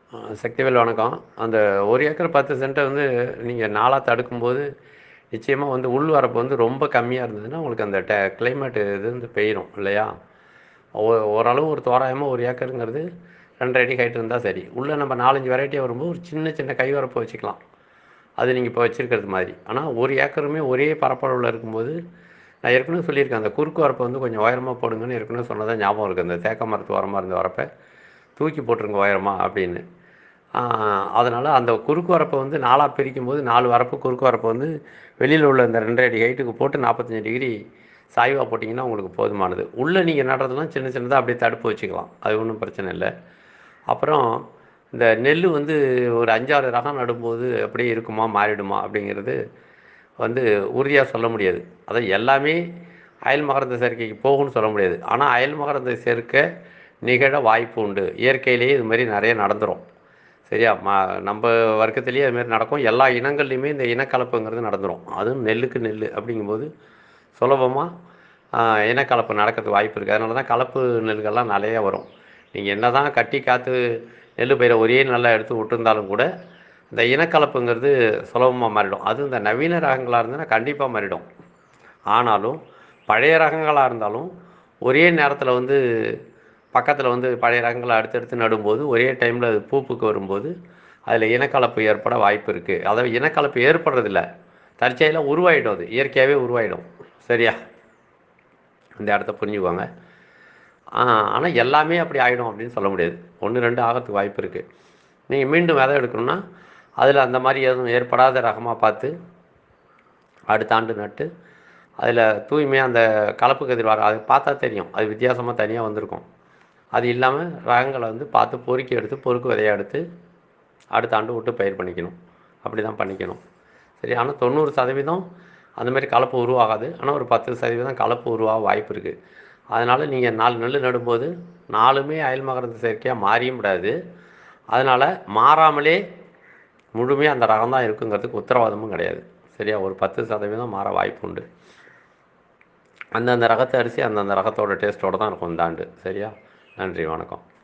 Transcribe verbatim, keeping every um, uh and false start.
ஆ சக்திவேல் வணக்கம். அந்த ஒரு ஏக்கர் பத்து சென்ட்ட வந்து நீங்க நாலா தடுக்கும்போது, நிச்சயமா வந்து உள் வரப்பு வந்து ரொம்ப கம்மியா இருந்ததுன்னா, உங்களுக்கு அந்த ட கிளைமேட் இது வந்து போயிரும் இல்லையா? ஓ ஓரளவு ஒரு தோராயமா ஒரு ஏக்கருங்கிறது ரெண்டரை அடி ஹைட் இருந்தா சரி. உள்ள நம்ம நான்கு, அஞ்சு வெரைட்டியா வரும்போது ஒரு சின்ன சின்ன கை வரப்பு வச்சுக்கலாம். அது நீங்க இப்போ வச்சிருக்கிறது மாதிரி. ஆனா ஒரு ஏக்கருமே ஒரே பரப்பளவுல இருக்கும்போது, நான் ஏற்கனவே சொல்லியிருக்கேன். அந்த குறுக்கு வரப்ப வந்து கொஞ்சம் உயரமா போடுங்கன்னு ஏற்கனவே சொன்னதா ஞாபகம் இருக்கு. அந்த தேக்க மரத்து ஓரமா இருந்த வரப்ப, தூக்கி போட்டுருங்க உயரமா அப்படின்னு. ஆ அதனால அந்த குறுக்கு வரப்ப வந்து நாலா பிரிக்கும்போது நாலு வரப்பு குறுக்கு வரப்ப வந்து வெளியில உள்ள இந்த ரெண்டரை அடி ஹைட்டுக்கு போட்டு நாற்பத்தி ஐந்து டிகிரி சாய்வா போட்டிங்கன்னா உங்களுக்கு போதுமானது. உள்ள நீங்க நடுறதெல்லாம் சின்ன சின்னதா அப்படியே தடுப்பு வச்சுக்கலாம். அது ஒண்ணும் பிரச்சனை இல்ல. அப்புறம் இந்த நெல்லு வந்து ஒரு ஐந்து, ஆறு ரகம் நடும்போது அப்படியே இருக்குமா, மாறிடுமா அப்படிங்கிறது வந்து உறுதியா சொல்ல முடியாது. அதான் எல்லாமே அயல் மகரந்த சேர்க்கைக்கு போகும்னு சொல்ல முடியாது. ஆனா அயல் மகரந்த சேர்க்கை நிகழ வாய்ப்பு உண்டு. இயற்கையிலேயே இது மாரி நெறைய நடந்துரும். சரியா? ம நம்ப வர்க்கத்திலேயே அது மாரி நடக்கும். எல்லா இனங்கள்லையுமே இந்த இனக்கலப்புங்கிறது நடந்துரும். அதுவும் நெல்லுக்கு நெல்லு அப்படிங்கும்போது சுலபமா அ இனக்கலப்பு நடக்கிறதுக்கு வாய்ப்பு இருக்கு. அதனால தான் கலப்பு நெல்கள்லாம் நெறைய வரும். நீங்க என்னதான் கட்டி காத்து நெல்லு பயிர ஒரே நல்லா எடுத்து விட்டுருந்தாலும் கூட, இந்த இனக்கலப்புங்கிறது சுலபமா மாறிடும். அதுவும் இந்த நவீன ரகங்களா இருந்ததுன்னா கண்டிப்பா மாறிடும். ஆனாலும் பழைய ரகங்களா இருந்தாலும், ஒரே நேரத்தில வந்து பக்கத்தில வந்து பழைய ரகங்கள அடுத்தடுத்து நடும்போது, ஒரே டைம்ல அது பூப்புக்கு வரும்போது, அதில இனக்கலப்பு ஏற்பட வாய்ப்பு இருக்கு. அதாவது இனக்கலப்பு ஏற்படுறதில்ல. தற்செயலா உருவாயிடும் அது. இயற்கையாவே உருவாயிடும். சரியா? இந்த இடத்த புரிஞ்சுக்கோங்க. ஆ ஆனா எல்லாமே அப்படி ஆயிடும் அப்படின்னு சொல்ல முடியாது. ஒன்று, ரெண்டு ஆகறதுக்கு வாய்ப்பு இருக்கு. நீங்க மீண்டும் வெதை எடுக்கணும்னா, அதில அந்த மாரி எதுவும் ஏற்படாத ரகமா பார்த்து, அடுத்த ஆண்டு நட்டு, அதில தூய்மையா அந்த கலப்பு கதிர் வர அது பார்த்தா தெரியும். அது வித்தியாசமா தனியா வந்திருக்கும். அது இல்லாம ரகங்கள வந்து பார்த்து பொறுக்கி எடுத்து, பொறுக்கு விதையா எடுத்து, அடுத்த ஆண்டு விட்டு பயிர் பண்ணிக்கணும். அப்படி தான் பண்ணிக்கணும். சரி. ஆனா தொண்ணூறு சதவீதம் அந்த மாரி கலப்பு உருவாகாது. ஆனா ஒரு பத்து சதவீதம் கலப்பு உருவாக வாய்ப்பு இருக்கு. அதனால நீங்க நாலு நெல்லு நடும்போது, நாலுமே அயல் மகரந்த சேர்க்கையா மாறியும் விடாது. அதனால மாறாமலே முழுமையா அந்த ரகம் தான் இருக்குங்கிறதுக்கு உத்தரவாதமும் கிடையாது. சரியா? ஒரு பத்து சதவீதம் மாற வாய்ப்பு உண்டு. அந்தந்த ரகத்து அரிசி அந்தந்த ரகத்தோட டேஸ்ட்டோட தான் இருக்கும் இந்த ஆண்டு. சரியா? நன்றி, வணக்கம்.